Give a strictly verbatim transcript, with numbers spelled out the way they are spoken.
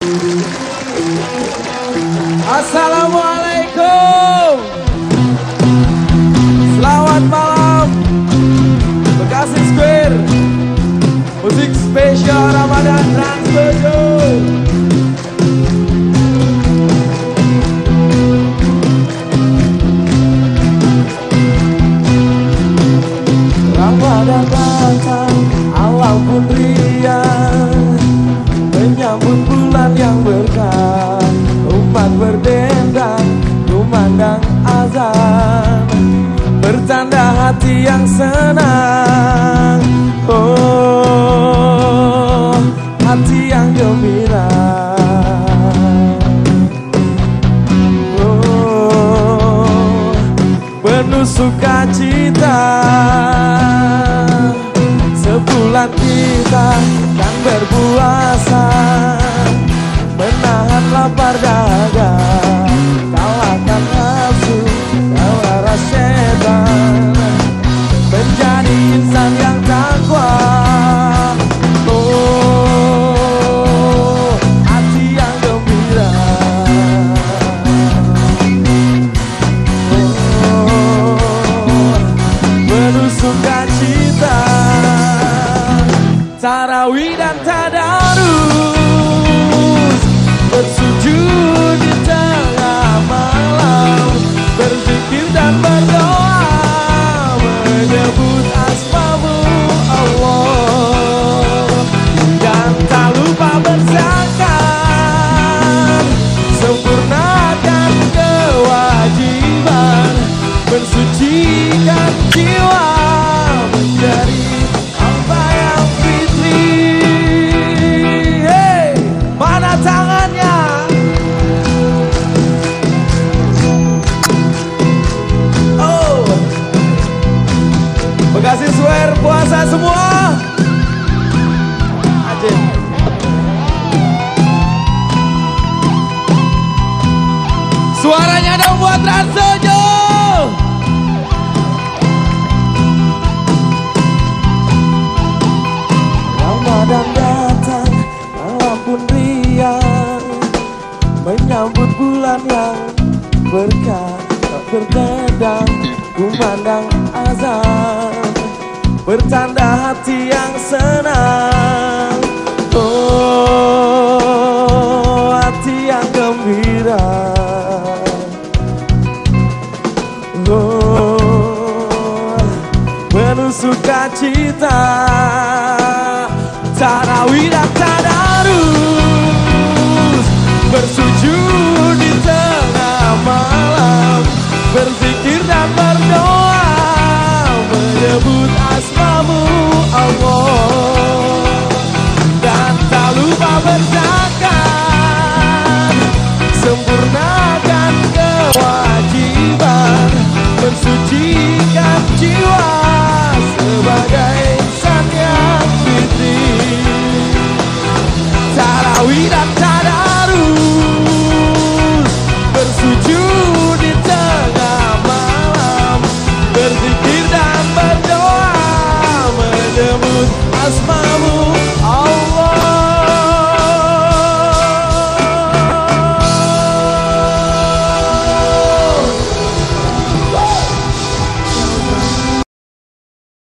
Assalamualaikum. Selamat malam Bekasi Square. Musik spesial Ramadan Trans tujuh. Ramadan datang, alam pun riang, menyambut bulan yang berkah. Umat berdendang, kumandang azan, bertanda hati yang senang. Oh, hati yang gembira. Oh, penuh sukacita. Sebulan kita kan berpuasa, menahan lapar dahaga, kalahkan nafsu, kawara setan, menjadi insan yang takwa. Oh, hati yang gembira. Oh, penuh sukacita. Tarawih dan tadarus, bersujud di tengah malam, berzikir dan berdoa, menyebut asma-Mu Allah. Dan tak lupa berzakat, sempurnakan kewajiban, mensucikan jiwa menjadi hamba yang fitri. Hey, mana tangannya? Oh, Bekasi Square puasa semua. Ajin. Suaranya dong buat Trans tujuh. Ramadan datang, malam pun riang, menyambut bulan yang berkah. Tak berdendang, kumandang azan, bertanda hati yang senang. Oh, hati yang gembira. Oh, penuh sukacita. Tarawih dan tadarus, bersujud di tengah malam, berzikir dan berdoa, menyebut asma-Mu Allah. Dan tak lupa berzakat, sempurnakan kewajiban, mensucikan jiwa sebagai insan yang fitri. Tarawih dan tadarus, bersujud di tengah malam, berzikir dan berdoa, menyebut